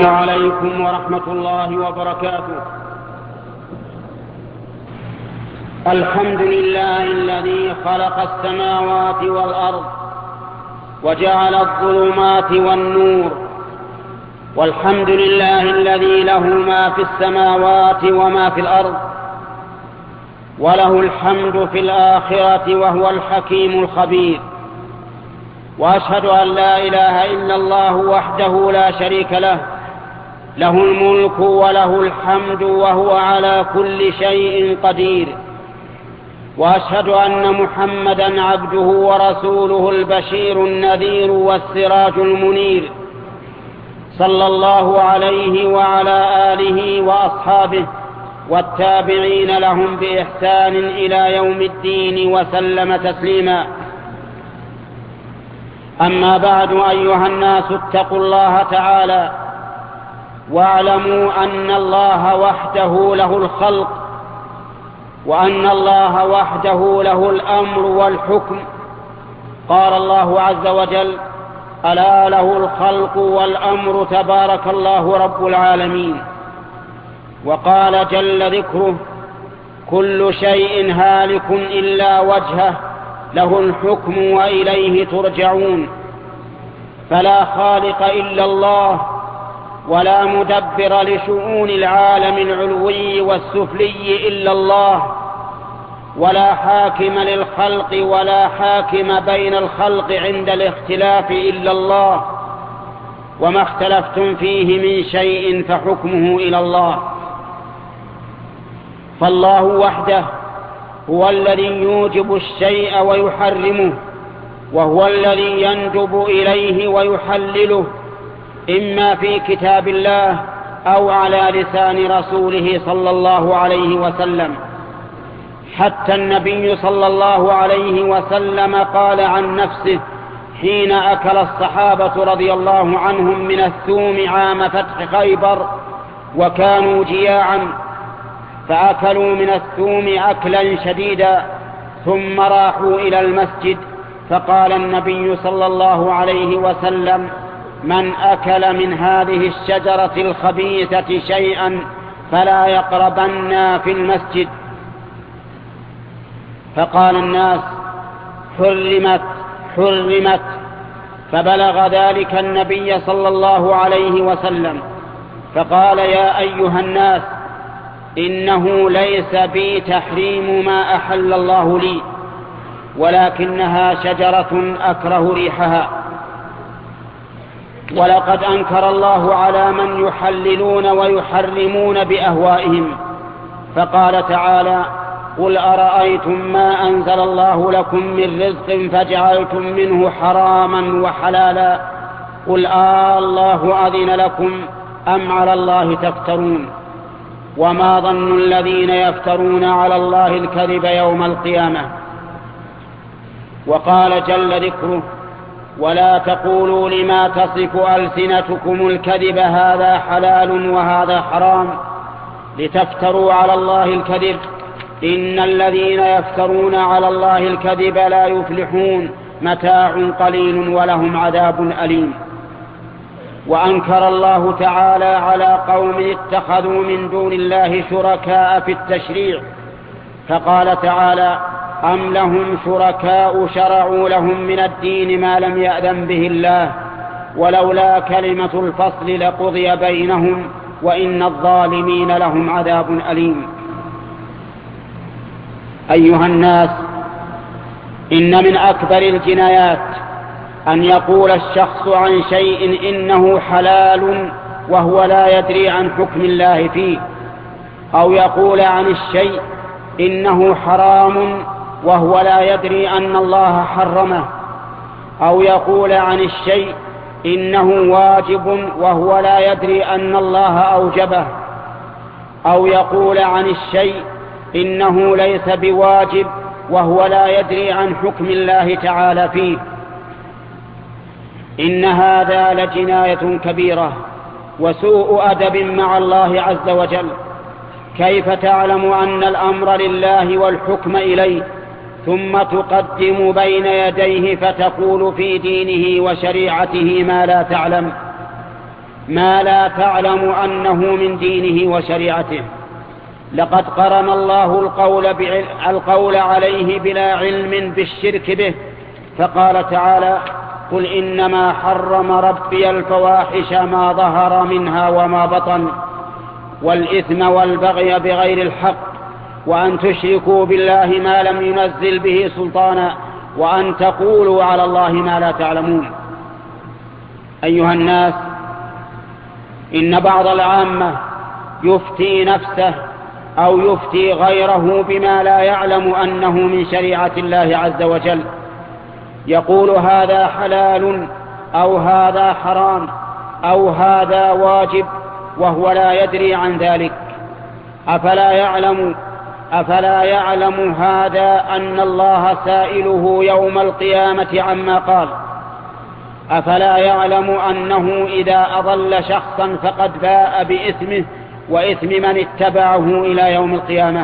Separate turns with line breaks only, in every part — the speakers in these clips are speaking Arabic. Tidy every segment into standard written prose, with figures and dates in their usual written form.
عليكم ورحمة الله وبركاته. الحمد لله الذي خلق السماوات والأرض وجعل الظلمات والنور، والحمد لله الذي له ما في السماوات وما في الأرض، وله الحمد في الآخرة وهو الحكيم الخبير. وأشهد أن لا إله إلا الله وحده لا شريك له، له الملك وله الحمد وهو على كل شيء قدير. وأشهد أن محمدًا عبده ورسوله البشير النذير والسراج المنير، صلى الله عليه وعلى آله وأصحابه والتابعين لهم بإحسان إلى يوم الدين وسلم تسليما. أما بعد، أيها الناس، اتقوا الله تعالى واعلموا أن الله وحده له الخلق، وأن الله وحده له الأمر والحكم. قال الله عز وجل: ألا له الخلق والأمر، تبارك الله رب العالمين. وقال جل ذكره: كل شيء هالك إلا وجهه، له الحكم وإليه ترجعون. فلا خالق إلا الله، ولا مدبر لشؤون العالم العلوي والسفلي إلا الله، ولا حاكم للخلق ولا حاكم بين الخلق عند الاختلاف إلا الله، وما اختلفتم فيه من شيء فحكمه إلى الله. فالله وحده هو الذي يوجب الشيء ويحرمه، وهو الذي يندب إليه ويحلله، إما في كتاب الله أو على لسان رسوله صلى الله عليه وسلم. حتى النبي صلى الله عليه وسلم قال عن نفسه حين أكل الصحابة رضي الله عنهم من الثوم عام فتح خيبر وكانوا جياعا، فأكلوا من الثوم أكلا شديدا، ثم راحوا إلى المسجد، فقال النبي صلى الله عليه وسلم: من أكل من هذه الشجرة الخبيثة شيئا فلا يقربن في المسجد. فقال الناس: حرمت حرمت. فبلغ ذلك النبي صلى الله عليه وسلم، فقال: يا أيها الناس، إنه ليس بي تحريم ما أحل الله لي، ولكنها شجرة أكره ريحها. ولقد أنكر الله على من يحللون ويحرمون بأهوائهم، فقال تعالى: قل أرأيتم ما أنزل الله لكم من رزق فجعلتم منه حراما وحلالا، قل الله أذن لكم أم على الله تفترون؟ وما ظن الذين يفترون على الله الكذب يوم القيامة. وقال جل ذكره: ولا تقولوا لما تصف ألسنتكم الكذب هذا حلال وهذا حرام لتفتروا على الله الكذب، إن الذين يفترون على الله الكذب لا يفلحون، متاع قليل ولهم عذاب أليم. وأنكر الله تعالى على قوم اتخذوا من دون الله شركاء في التشريع، فقال تعالى: أم لهم شركاء شرعوا لهم من الدين ما لم يأذن به الله، ولولا كلمة الفصل لقضي بينهم، وإن الظالمين لهم عذاب أليم. أيها الناس، إن من أكبر الجنايات أن يقول الشخص عن شيء إنه حلال وهو لا يدري عن حكم الله فيه، أو يقول عن الشيء إنه حرام وهو لا يدري أن الله حرمه، أو يقول عن الشيء إنه واجب وهو لا يدري أن الله أوجبه، أو يقول عن الشيء إنه ليس بواجب وهو لا يدري عن حكم الله تعالى فيه. إن هذا لجناية كبيرة وسوء أدب مع الله عز وجل. كيف تعلم أن الأمر لله والحكم إليه، ثم تقدم بين يديه فتقول في دينه وشريعته ما لا تعلم؟ ما لا تعلم أنه من دينه وشريعته. لقد قرن الله القول عليه بلا علم بالشرك به، فقال تعالى: قل إنما حرم ربي الفواحش ما ظهر منها وما بطن والإثم والبغي بغير الحق وأن تشركوا بالله ما لم ينزل به سلطانا وأن تقولوا على الله ما لا تعلمون. أيها الناس، إن بعض العامة يفتي نفسه أو يفتي غيره بما لا يعلم أنه من شريعة الله عز وجل، يقول هذا حلال أو هذا حرام أو هذا واجب وهو لا يدري عن ذلك. أفلا يعلم هذا أن الله سائله يوم القيامة عما قال؟ أفلا يعلم أنه إذا أضل شخصا فقد باء بإثمه وإثم من اتبعه إلى يوم القيامة؟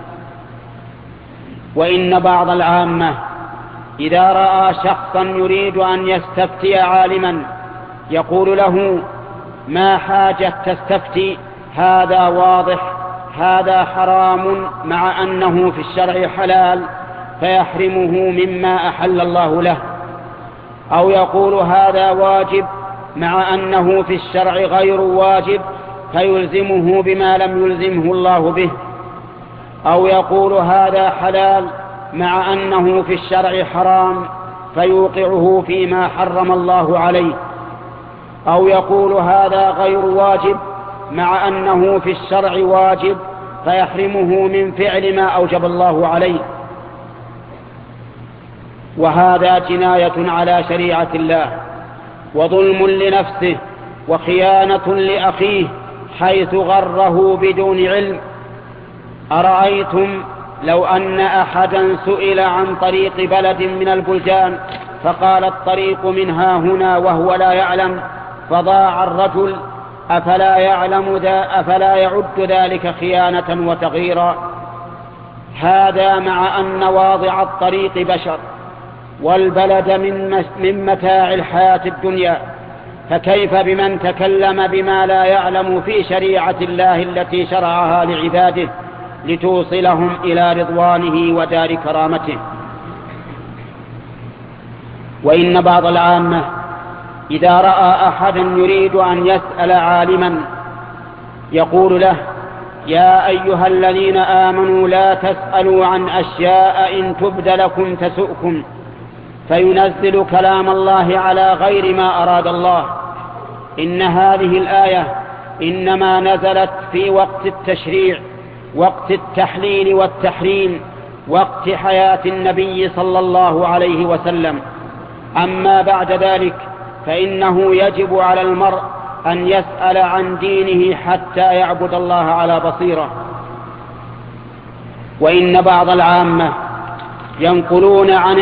وإن بعض العامة إذا رأى شخصا يريد أن يستفتي عالما يقول له: ما حاجة تستفتي؟ هذا واضح، هذا حرام، مع أنه في الشرع حلال، فيحرمه مما أحل الله له. أو يقول هذا واجب مع أنه في الشرع غير واجب، فيلزمه بما لم يلزمه الله به. أو يقول هذا حلال مع أنه في الشرع حرام، فيوقعه فيما حرم الله عليه. أو يقول هذا غير واجب مع أنه في الشرع واجب، فيحرمه من فعل ما أوجب الله عليه. وهذا جناية على شريعة الله وظلم لنفسه وخيانة لأخيه حيث غره بدون علم. أرأيتم لو أن أحدا سئل عن طريق بلد من البلدان فقال الطريق منها هنا وهو لا يعلم فضاع الرجل، أفلا يعد ذلك خيانة وتغييرا؟ هذا مع أن واضع الطريق بشر والبلد من متاع الحياة الدنيا، فكيف بمن تكلم بما لا يعلم في شريعة الله التي شرعها لعباده لتوصلهم إلى رضوانه ودار كرامته؟ وإن بعض العامة إذا رأى أحدا يريد أن يسأل عالما يقول له: يا أيها الذين آمنوا لا تسألوا عن أشياء إن تبد لكم تسؤكم، فينزل كلام الله على غير ما أراد الله. إن هذه الآية إنما نزلت في وقت التشريع، وقت التحليل والتحريم، وقت حياة النبي صلى الله عليه وسلم. أما بعد ذلك فإنه يجب على المرء أن يسأل عن دينه حتى يعبد الله على بصيرة. وإن بعض العامة ينقلون عن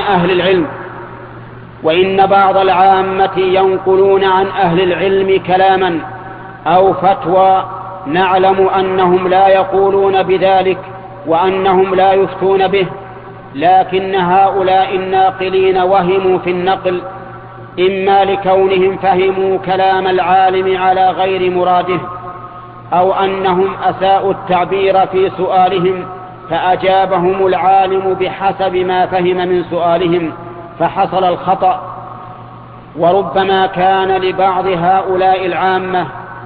أهل العلم كلاما أو فتوى نعلم أنهم لا يقولون بذلك وأنهم لا يفتون به، لكن هؤلاء الناقلين وهموا في النقل، إما لكونهم فهموا كلام العالم على غير مراده، أو أنهم أساءوا التعبير في سؤالهم فأجابهم العالم بحسب ما فهم من سؤالهم فحصل الخطأ. وربما كان لبعض هؤلاء العامة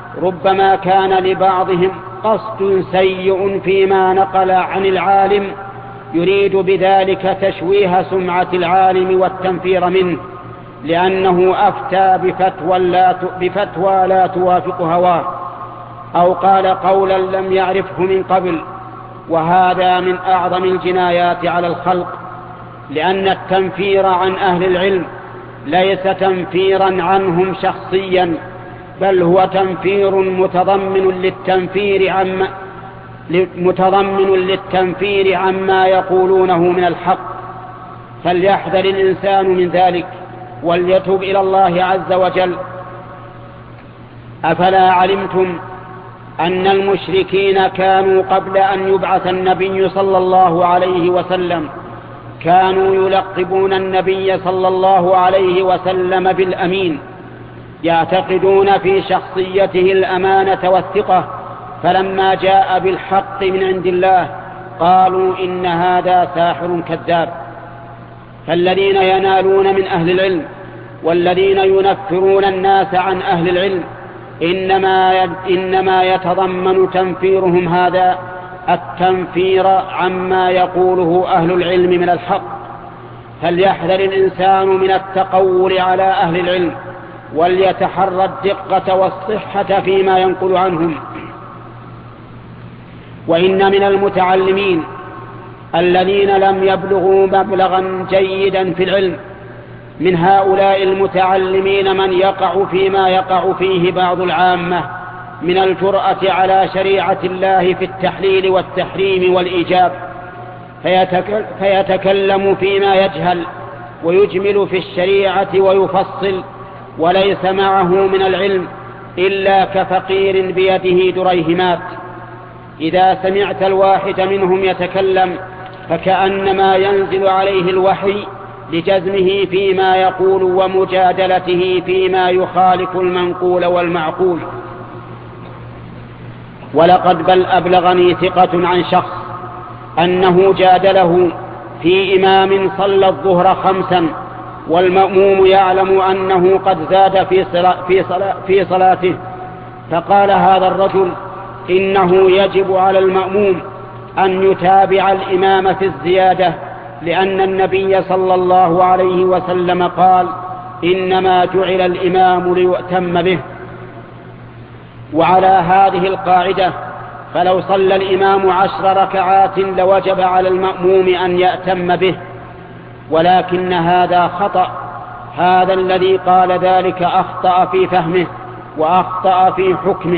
لبعضهم قصد سيء فيما نقل عن العالم، يريد بذلك تشويه سمعة العالم والتنفير منه، لأنه أفتى بفتوى لا توافق هواه، أو قال قولا لم يعرفه من قبل. وهذا من أعظم الجنايات على الخلق، لأن التنفير عن أهل العلم ليس تنفيرا عنهم شخصيا، بل هو تنفير متضمن للتنفير عما يقولونه من الحق. فليحذر الإنسان من ذلك وليتوب إلى الله عز وجل. أفلا علمتم أن المشركين كانوا قبل أن يبعث النبي صلى الله عليه وسلم كانوا يلقبون النبي صلى الله عليه وسلم بالأمين، يعتقدون في شخصيته الأمانة والثقة، فلما جاء بالحق من عند الله قالوا إن هذا ساحر كذاب. فالذين ينالون من أهل العلم والذين ينفرون الناس عن أهل العلم إنما يتضمن تنفيرهم هذا التنفير عما يقوله أهل العلم من الحق. فليحذر الإنسان من التقول على أهل العلم، وليتحرى الدقة والصحة فيما ينقل عنهم. وإن من المتعلمين الذين لم يبلغوا مبلغا جيدا في العلم من هؤلاء المتعلمين من يقع فيما يقع فيه بعض العامة من الجرأة على شريعة الله في التحليل والتحريم والإيجاب، فيتكلم فيما يجهل ويجمل في الشريعة ويفصل، وليس معه من العلم إلا كفقير بيده دريهمات. إذا سمعت الواحد منهم يتكلم فكأنما ينزل عليه الوحي لجزمه فيما يقول ومجادلته فيما يخالف المنقول والمعقول. ولقد بل أبلغني ثقة عن شخص أنه جادله في إمام صلى الظهر 5 والمأموم يعلم أنه قد زاد في صلاته، فقال هذا الرجل إنه يجب على المأموم أن يتابع الإمام في الزيادة، لأن النبي صلى الله عليه وسلم قال إنما جعل الإمام ليؤتم به. وعلى هذه القاعدة فلو صلى الإمام 10 ركعات لوجب على المأموم أن يأتم به، ولكن هذا خطأ. هذا الذي قال ذلك أخطأ في فهمه وأخطأ في حكمه.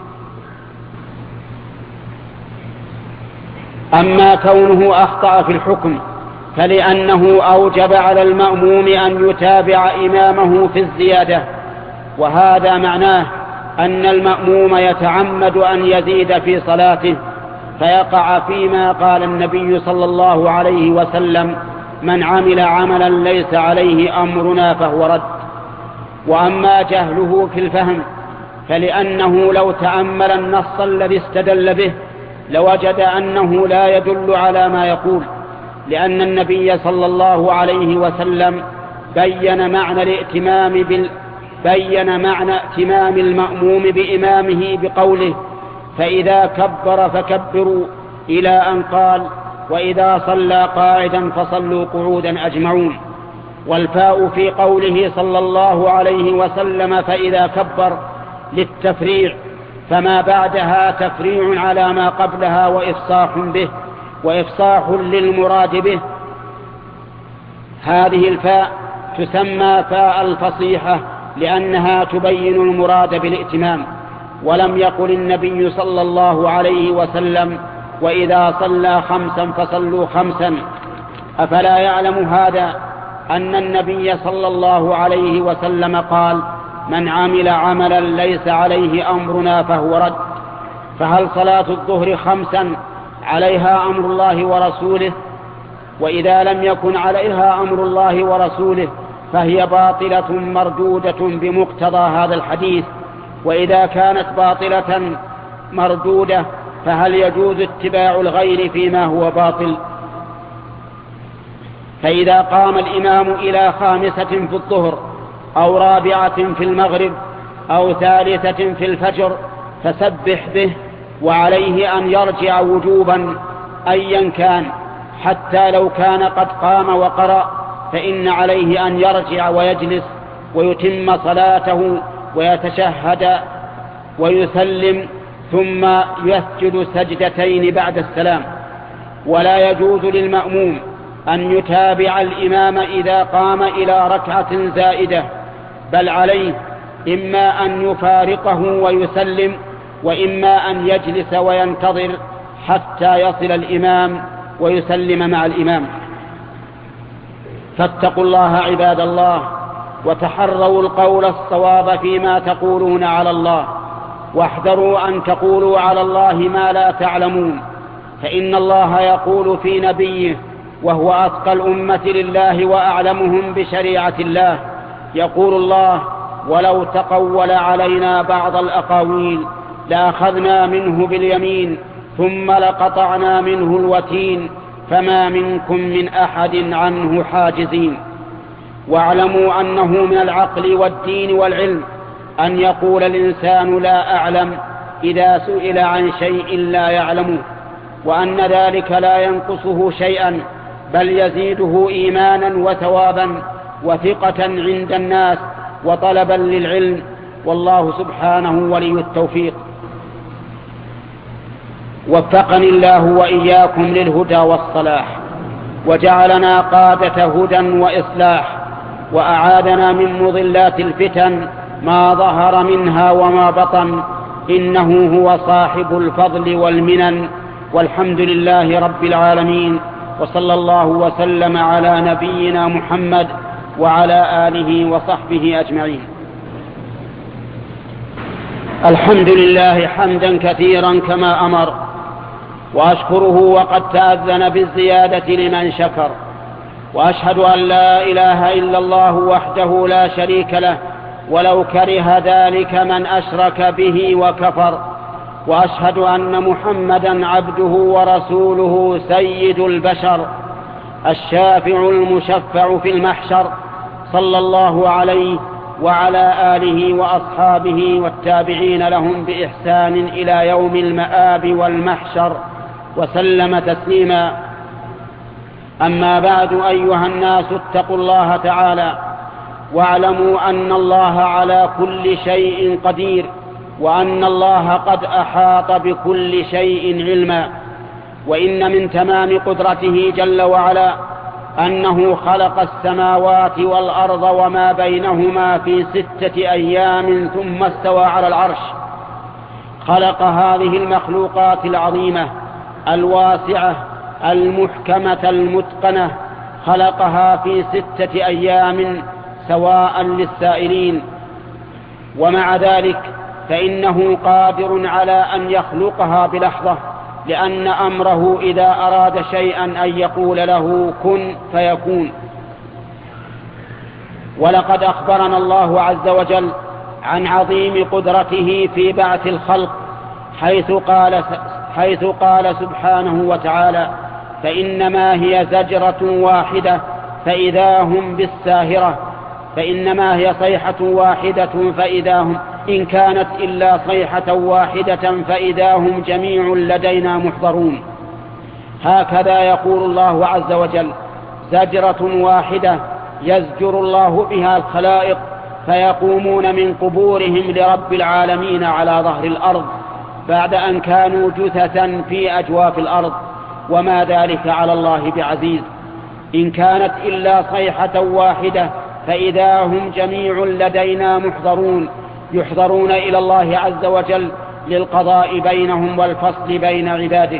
أما كونه أخطأ في الحكم فلأنه أوجب على المأموم أن يتابع إمامه في الزيادة، وهذا معناه أن المأموم يتعمد أن يزيد في صلاته فيقع فيما قال النبي صلى الله عليه وسلم من عمل عملا ليس عليه أمرنا فهو رد. وأما جهله في الفهم فلأنه لو تأمل النص الذي استدل به لوجد أنه لا يدل على ما يقول، لأن النبي صلى الله عليه وسلم بين معنى ائتمام المأموم بإمامه بقوله فإذا كبر فكبروا، إلى أن قال وإذا صلى قاعدا فصلوا قعودا أجمعون. والفاء في قوله صلى الله عليه وسلم فإذا كبر للتفريع، فما بعدها تفريع على ما قبلها وإفصاح به وإفصاح للمراد به. هذه الفاء تسمى فاء الفصيحة لأنها تبين المراد بالائتمام. ولم يقل النبي صلى الله عليه وسلم وإذا صلى 5 فصلوا 5. أفلا يعلم هذا أن النبي صلى الله عليه وسلم قال من عمل عملا ليس عليه أمرنا فهو رد؟ فهل صلاة الظهر 5 عليها أمر الله ورسوله؟ وإذا لم يكن عليها أمر الله ورسوله فهي باطلة مردودة بمقتضى هذا الحديث. وإذا كانت باطلة مردودة فهل يجوز اتباع الغير فيما هو باطل؟ فإذا قام الإمام إلى 5 في الظهر أو 4 في المغرب أو 3 في الفجر فسبح به، وعليه أن يرجع وجوبا أيا كان، حتى لو كان قد قام وقرأ فإن عليه أن يرجع ويجلس ويتم صلاته ويتشهد ويسلم ثم يسجد سجدتين بعد السلام. ولا يجوز للمأموم أن يتابع الإمام إذا قام إلى ركعة زائدة، بل عليه إما أن يفارقه ويسلم، وإما أن يجلس وينتظر حتى يصل الإمام ويسلم مع الإمام. فاتقوا الله عباد الله، وتحروا القول الصواب فيما تقولون على الله، واحذروا أن تقولوا على الله ما لا تعلمون، فإن الله يقول في نبيه وهو أتقى الأمة لله وأعلمهم بشريعة الله، يقول الله ولو تقول علينا بعض الأقاويل لأخذنا منه باليمين ثم لقطعنا منه الوتين فما منكم من أحد عنه حاجزين. واعلموا أنه من العقل والدين والعلم أن يقول الإنسان لا أعلم إذا سئل عن شيء لا يعلمه، وأن ذلك لا ينقصه شيئا بل يزيده إيمانا وثوابا وثقة عند الناس وطلبا للعلم، والله سبحانه ولي التوفيق. وفقني الله وإياكم للهدى والصلاح، وجعلنا قادة هدى وإصلاح، وأعاذنا من مضلات الفتن ما ظهر منها وما بطن، إنه هو صاحب الفضل والمنن، والحمد لله رب العالمين، وصلى الله وسلم على نبينا محمد وعلى آله وصحبه أجمعين. الحمد لله حمدا كثيرا كما أمر، وأشكره وقد تأذن بالزيادة لمن شكر، وأشهد أن لا إله إلا الله وحده لا شريك له ولو كره ذلك من أشرك به وكفر، وأشهد أن محمدا عبده ورسوله سيد البشر الشافع المشفع في المحشر، صلى الله عليه وعلى آله وأصحابه والتابعين لهم بإحسان إلى يوم المآب والمحشر وسلم تسليما. أما بعد، أيها الناس اتقوا الله تعالى واعلموا أن الله على كل شيء قدير، وأن الله قد أحاط بكل شيء علما. وإن من تمام قدرته جل وعلا أنه خلق السماوات والأرض وما بينهما في 6 أيام ثم استوى على العرش. خلق هذه المخلوقات العظيمة الواسعة المحكمة المتقنة، خلقها في 6 أيام سواء للسائلين، ومع ذلك فإنه قادر على أن يخلقها بلحظة، لأن أمره إذا أراد شيئا أن يقول له كن فيكون. ولقد أخبرنا الله عز وجل عن عظيم قدرته في بعث الخلق، حيث قال سبحانه وتعالى: فإنما هي زجرة واحدة فإذا هم بالساهرة، فإنما هي صيحة واحدة فإذا هم، إن كانت إلا صيحة واحدة فإذا هم جميع لدينا محضرون. هكذا يقول الله عز وجل: زجرة واحدة يزجر الله بها الخلائق فيقومون من قبورهم لرب العالمين على ظهر الأرض بعد أن كانوا جثثا في أجواف الأرض، وما ذلك على الله بعزيز. إن كانت إلا صيحة واحدة فإذا هم جميع لدينا محضرون، يحضرون إلى الله عز وجل للقضاء بينهم والفصل بين عباده.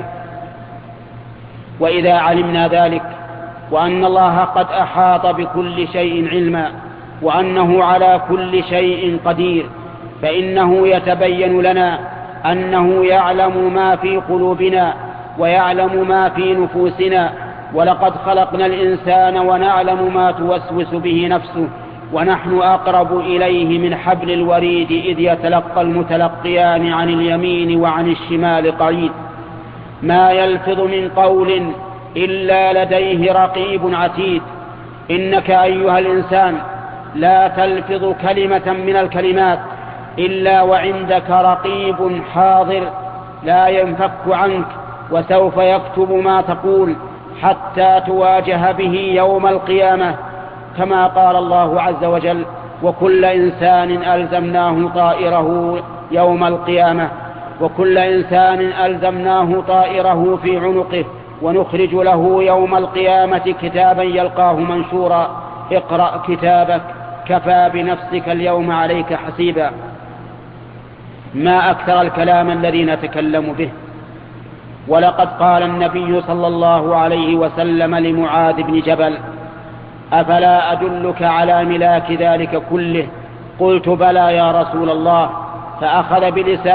وإذا علمنا ذلك وأن الله قد أحاط بكل شيء علما وأنه على كل شيء قدير، فإنه يتبين لنا أنه يعلم ما في قلوبنا ويعلم ما في نفوسنا. ولقد خلقنا الإنسان ونعلم ما توسوس به نفسه، ونحن أقرب إليه من حبل الوريد إذ يتلقى المتلقيان عن اليمين وعن الشمال قعيد. ما يلفظ من قول إلا لديه رقيب عتيد. إنك أيها الإنسان لا تلفظ كلمة من الكلمات إلا وعندك رقيب حاضر لا ينفك عنك، وسوف يكتب ما تقول حتى تواجه به يوم القيامة، كما قال الله عز وجل: وكل إنسان ألزمناه طائره يوم القيامة، وكل إنسان ألزمناه طائره في عنقه ونخرج له يوم القيامة كتابا يلقاه منشورا اقرأ كتابك كفى بنفسك اليوم عليك حسيبا. ما أكثر الكلام الذي نتكلم به. ولقد قال النبي صلى الله عليه وسلم لمعاذ بن جبل: أفلا أدلك على ملاك ذلك كله؟ قلت: بلى يا رسول الله. فأخذ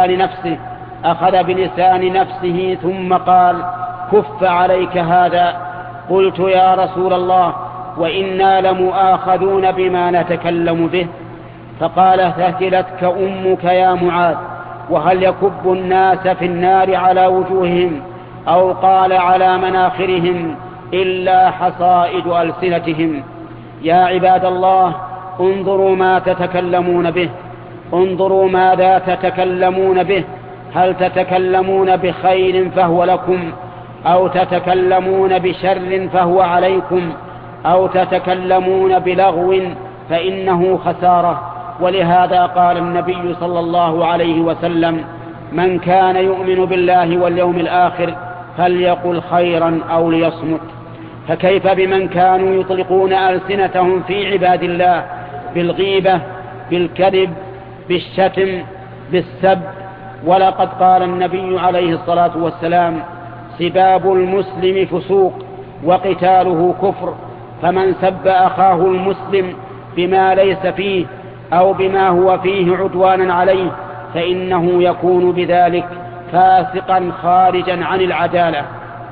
بلسان نفسه ثم قال: كف عليك هذا. قلت: يا رسول الله، وإنا لمؤاخذون بما نتكلم به. فقال: ثكلتك أمك يا معاذ، وهل يكب الناس في النار على وجوههم أو قال على مناخرهم إلا حصائد ألسنتهم؟ يا عباد الله، انظروا ما تتكلمون به، انظروا ماذا تتكلمون به. هل تتكلمون بخير فهو لكم، أو تتكلمون بشر فهو عليكم، أو تتكلمون بلغو فإنه خسارة. ولهذا قال النبي صلى الله عليه وسلم: من كان يؤمن بالله واليوم الآخر فليقل خيرا أو ليصمت. فكيف بمن كانوا يطلقون ألسنتهم في عباد الله بالغيبة، بالكذب، بالشتم، بالسب؟ ولقد قال النبي عليه الصلاة والسلام: سباب المسلم فسوق وقتاله كفر، فمن سب أخاه المسلم بما ليس فيه أو بما هو فيه عدوانا عليه فإنه يكون بذلك فاسقا خارجا عن العدالة.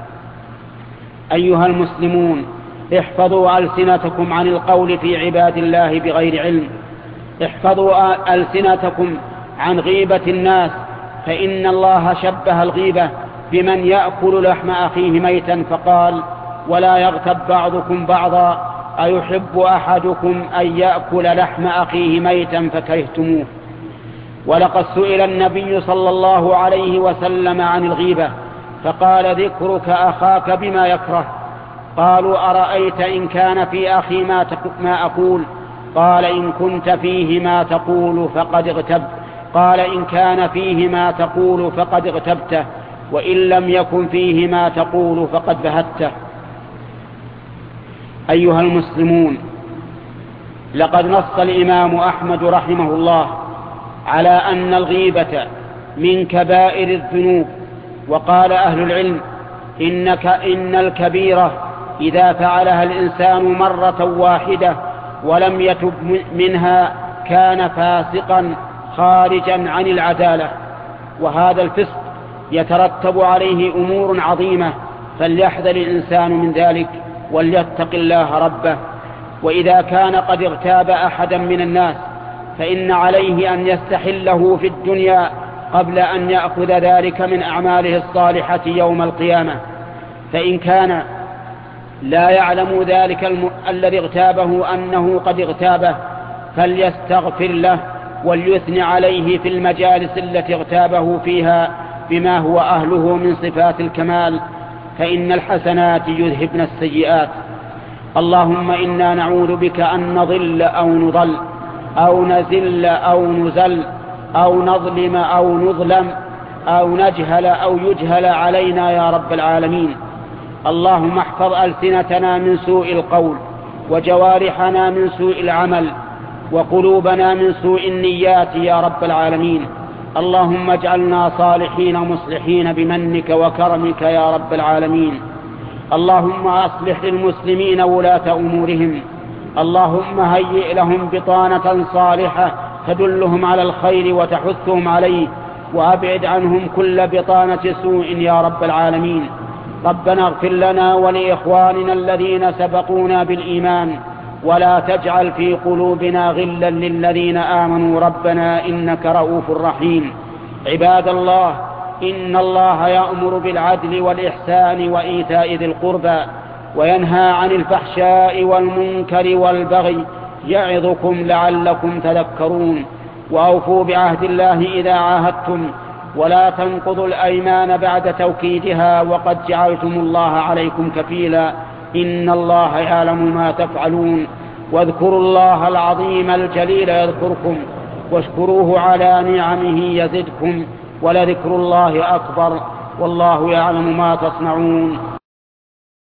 أيها المسلمون، احفظوا ألسنتكم عن القول في عباد الله بغير علم، احفظوا ألسنتكم عن غيبة الناس، فإن الله شبه الغيبة بمن يأكل لحم أخيه ميتا فقال: ولا يغتب بعضكم بعضا، أيحب أحدكم أن يأكل لحم أخيه ميتا فكرهتموه. ولقد سئل النبي صلى الله عليه وسلم عن الغيبة فقال: ذكرك أخاك بما يكره. قالوا: أرأيت إن كان في أخي ما أقول؟ قال: إن كنت فيه ما تقول فقد اغتبت. قال: إن كان فيه ما تقول فقد اغتبته، وإن لم يكن فيه ما تقول فقد بهته. أيها المسلمون، لقد نص الإمام أحمد رحمه الله على أن الغيبة من كبائر الذنوب، وقال أهل العلم: إن الكبيرة إذا فعلها الإنسان مرة واحدة ولم يتب منها كان فاسقا خارجا عن العدالة، وهذا الفسق يترتب عليه أمور عظيمة، فليحذر الإنسان من ذلك وليتق الله ربه. وإذا كان قد اغتاب أحدا من الناس فإن عليه أن يستحله في الدنيا قبل أن يأخذ ذلك من أعماله الصالحة يوم القيامة. فإن كان لا يعلم ذلك الذي اغتابه أنه قد اغتابه فليستغفر له وليثني عليه في المجالس التي اغتابه فيها بما هو أهله من صفات الكمال، فإن الحسنات يذهبن السيئات. اللهم إنا نعوذ بك أن نضل أو نضل أو نزل أو نزل أو نظلم أو نظلم أو نجهل أو يجهل علينا يا رب العالمين. اللهم احفظ ألسنتنا من سوء القول، وجوارحنا من سوء العمل، وقلوبنا من سوء النيات يا رب العالمين. اللهم اجعلنا صالحين مصلحين بمنك وكرمك يا رب العالمين. اللهم أصلح للمسلمين ولاة أمورهم، اللهم هيئ لهم بطانة صالحة تدلهم على الخير وتحثهم عليه، وأبعد عنهم كل بطانة سوء يا رب العالمين. ربنا اغفر لنا ولإخواننا الذين سبقونا بالإيمان، ولا تجعل في قلوبنا غلا للذين آمنوا ربنا إنك رؤوف رحيم. عباد الله، إن الله يأمر بالعدل والإحسان وإيتاء ذي القربى، وينهى عن الفحشاء والمنكر والبغي، يعظكم لعلكم تذكرون. وأوفوا بعهد الله إذا عاهدتم، ولا تنقضوا الأيمان بعد توكيدها وقد جعلتم الله عليكم كفيلا، إن الله يعلم ما تفعلون. واذكروا الله العظيم الجليل يذكركم، واشكروه على نعمه يزدكم، ولذكر الله أكبر، والله يعلم ما تصنعون.